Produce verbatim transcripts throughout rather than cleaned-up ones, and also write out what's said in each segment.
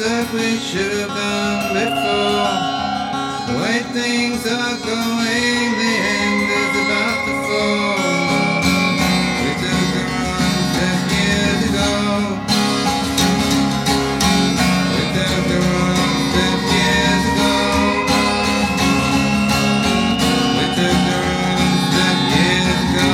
that we should have done before. The way things are going, the end is about to fall. We took the wrong step years ago. We took the wrong step years ago. We took the wrong step years ago.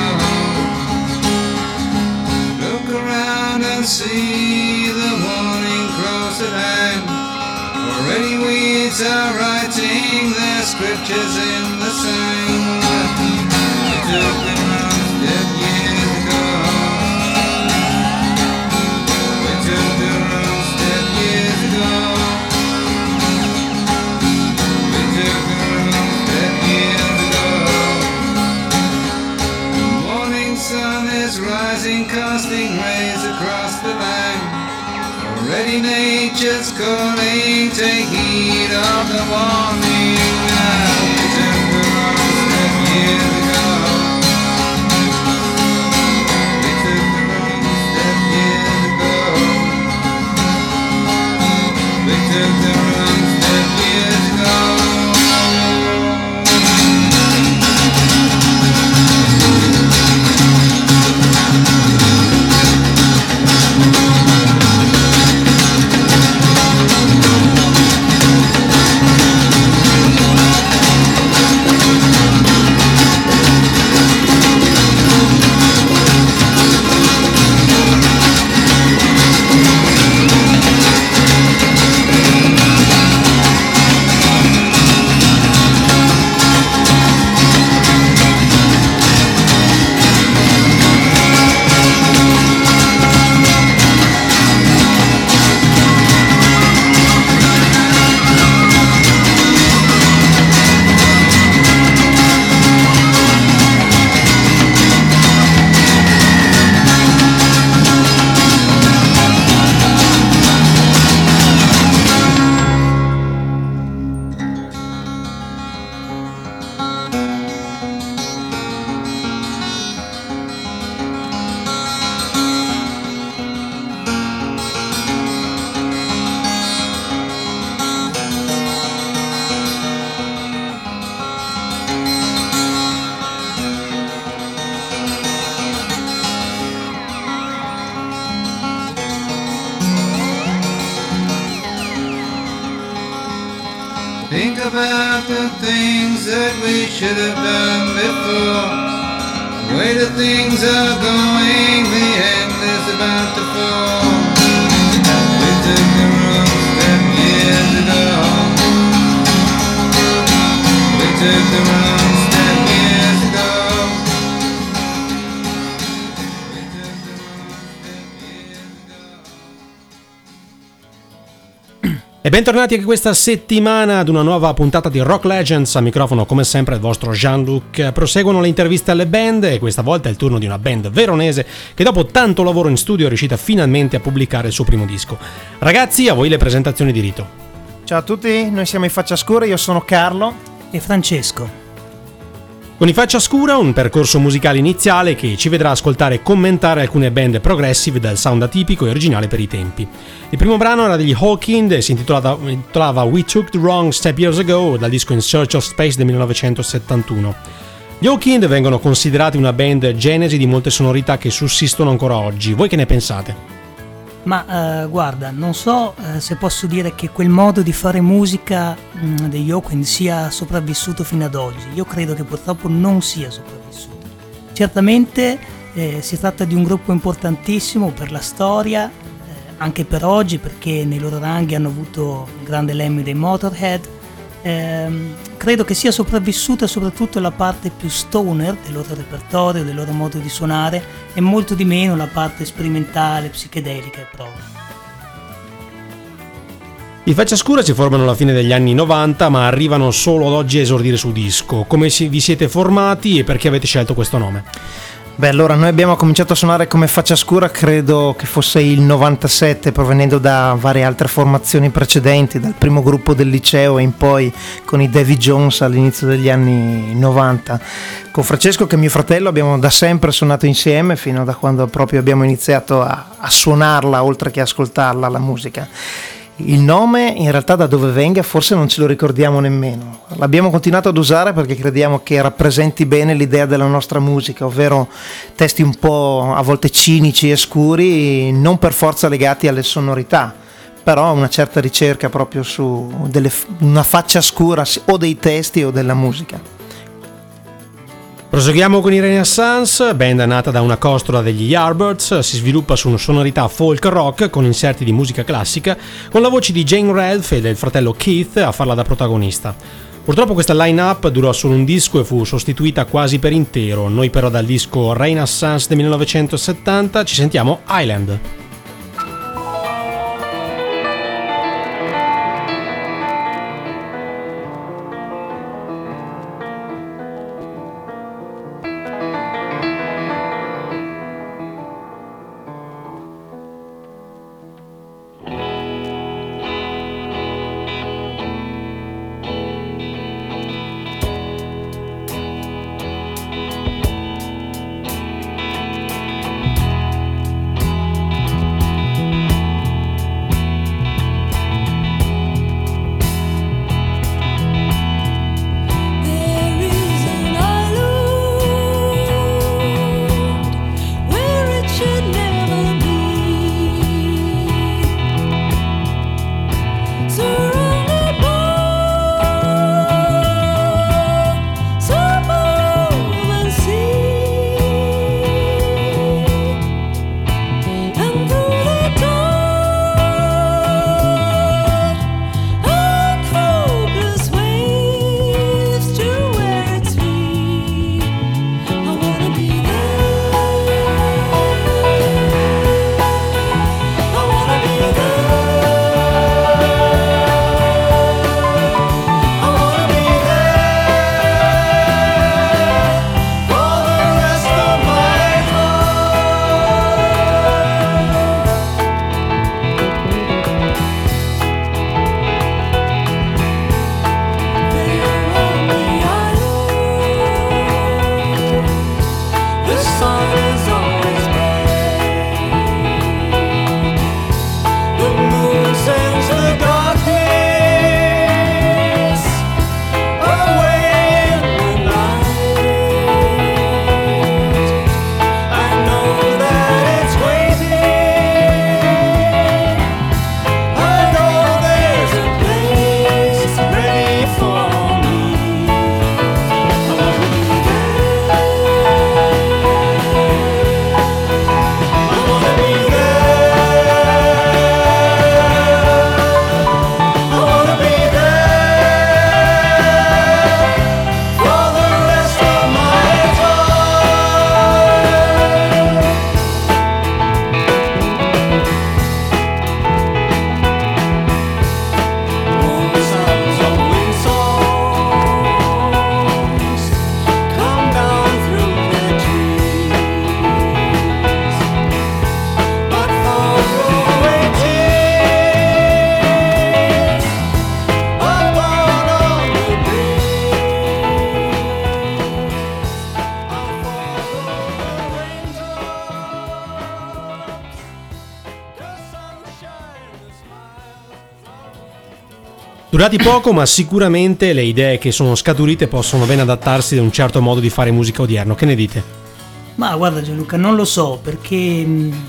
Look around and see the warning cross at hand. Already weeds are writing their scriptures in the sand. We took the wrong step years ago. We took the wrong step years ago. We took the wrong step years ago. The morning sun is rising, casting rays across the land. Already nature's calling, take heed of the warning. We took the wrong step years ago. We took the wrong step years ago. We took the wrong step years ago. Think about the things that we should have done before. The way the things are going, the end is about to fall. We took the wrong step years ago. We took the wrong step years ago. We took the wrong step years ago. E bentornati anche questa settimana ad una nuova puntata di Rock Legends. A microfono come sempre il vostro Jean-Luc. Proseguono le interviste alle band e questa volta è il turno di una band veronese che dopo tanto lavoro in studio è riuscita finalmente a pubblicare il suo primo disco. Ragazzi, a voi le presentazioni di rito. Ciao a tutti, noi siamo i Faccia Scura, io sono Carlo e Francesco. Con i Faccia Scura un percorso musicale iniziale che ci vedrà ascoltare e commentare alcune band progressive dal sound atipico e originale per i tempi. Il primo brano era degli Hawkwind e si intitolava, intitolava We Took the Wrong Step Years Ago dal disco In Search of Space del millenovecentosettantuno. Gli Hawkwind vengono considerati una band genesi di molte sonorità che sussistono ancora oggi. Voi che ne pensate? Ma uh, guarda, non so uh, se posso dire che quel modo di fare musica mh, degli Hawkwind sia sopravvissuto fino ad oggi. Io credo che purtroppo non sia sopravvissuto. Certamente eh, si tratta di un gruppo importantissimo per la storia, eh, anche per oggi, perché nei loro ranghi hanno avuto il grande Lemmy dei Motorhead. Eh, credo che sia sopravvissuta soprattutto la parte più stoner del loro repertorio, del loro modo di suonare, e molto di meno la parte sperimentale, psichedelica e prog. I Faccia Scura si formano alla fine degli anni novanta, ma arrivano solo ad oggi a esordire sul disco. Come vi siete formati e perché avete scelto questo nome? Beh, allora noi abbiamo cominciato a suonare come Faccia Scura credo che fosse il novantasette, provenendo da varie altre formazioni precedenti, dal primo gruppo del liceo e in poi con i Davy Jones all'inizio degli anni novanta. Con Francesco, che è mio fratello, abbiamo da sempre suonato insieme, fino da quando proprio abbiamo iniziato a, a suonarla oltre che ascoltarla, la musica. Il nome in realtà da dove venga forse non ce lo ricordiamo nemmeno. L'abbiamo continuato ad usare perché crediamo che rappresenti bene l'idea della nostra musica, ovvero testi un po' a volte cinici e scuri, non per forza legati alle sonorità, però una certa ricerca proprio su delle, una faccia scura o dei testi o della musica. Proseguiamo con i Renaissance, band nata da una costola degli Yardbirds, si sviluppa su una sonorità folk rock con inserti di musica classica, con la voce di Jane Ralph e del fratello Keith a farla da protagonista. Purtroppo questa line-up durò solo un disco e fu sostituita quasi per intero. Noi però dal disco Renaissance del millenovecentosettanta ci sentiamo Island. Durati poco, ma sicuramente le idee che sono scaturite possono ben adattarsi ad un certo modo di fare musica odierno. Che ne dite? Ma guarda Gianluca, non lo so, perché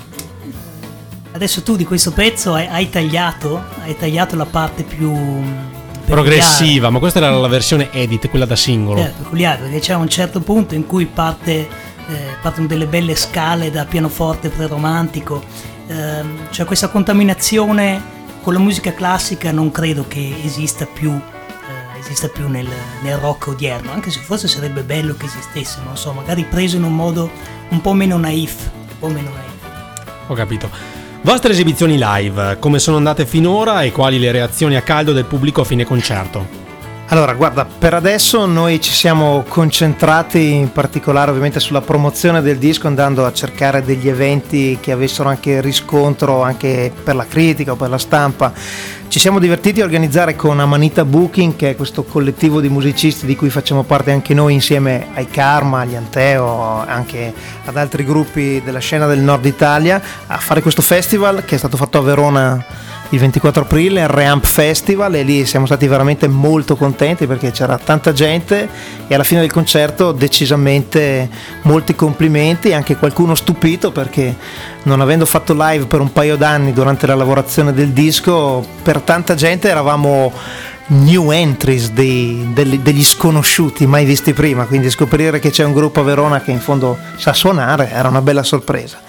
adesso tu di questo pezzo hai, hai tagliato hai tagliato la parte più progressiva, ma questa era la versione edit, quella da singolo. Eh, peculiare, perché c'è un certo punto in cui parte eh, partono delle belle scale da pianoforte preromantico, eh, cioè questa contaminazione con la musica classica non credo che esista più eh, esista più nel, nel rock odierno, anche se forse sarebbe bello che esistesse, non so, magari preso in un modo un po' meno naif, un po' meno naif. Ho capito. Vostre esibizioni live, come sono andate finora e quali le reazioni a caldo del pubblico a fine concerto? Allora, guarda, per adesso noi ci siamo concentrati in particolare ovviamente sulla promozione del disco, andando a cercare degli eventi che avessero anche riscontro anche per la critica o per la stampa. ci siamo divertiti a organizzare con Amanita Booking, che è questo collettivo di musicisti di cui facciamo parte anche noi, insieme ai Karma, agli Anteo, anche ad altri gruppi della scena del nord Italia, a fare questo festival che è stato fatto a Verona il ventiquattro aprile, il Reamp Festival, e lì siamo stati veramente molto contenti perché c'era tanta gente e alla fine del concerto decisamente molti complimenti, anche qualcuno stupito perché non avendo fatto live per un paio d'anni durante la lavorazione del disco, per tanta gente eravamo new entries, dei, degli, degli sconosciuti mai visti prima, quindi scoprire che c'è un gruppo a Verona che in fondo sa suonare era una bella sorpresa.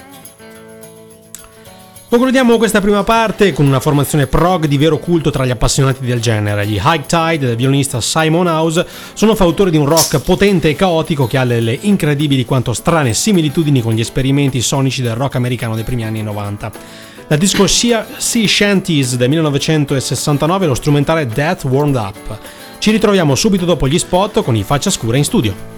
Concludiamo questa prima parte con una formazione prog di vero culto tra gli appassionati del genere. Gli High Tide del violonista Simon House sono fautori di un rock potente e caotico che ha delle incredibili quanto strane similitudini con gli esperimenti sonici del rock americano dei primi anni novanta. La disco Sea Shanties del millenovecentosessantanove e lo strumentale Death Warmed Up. Ci ritroviamo subito dopo gli spot con i Faccia Scura in studio.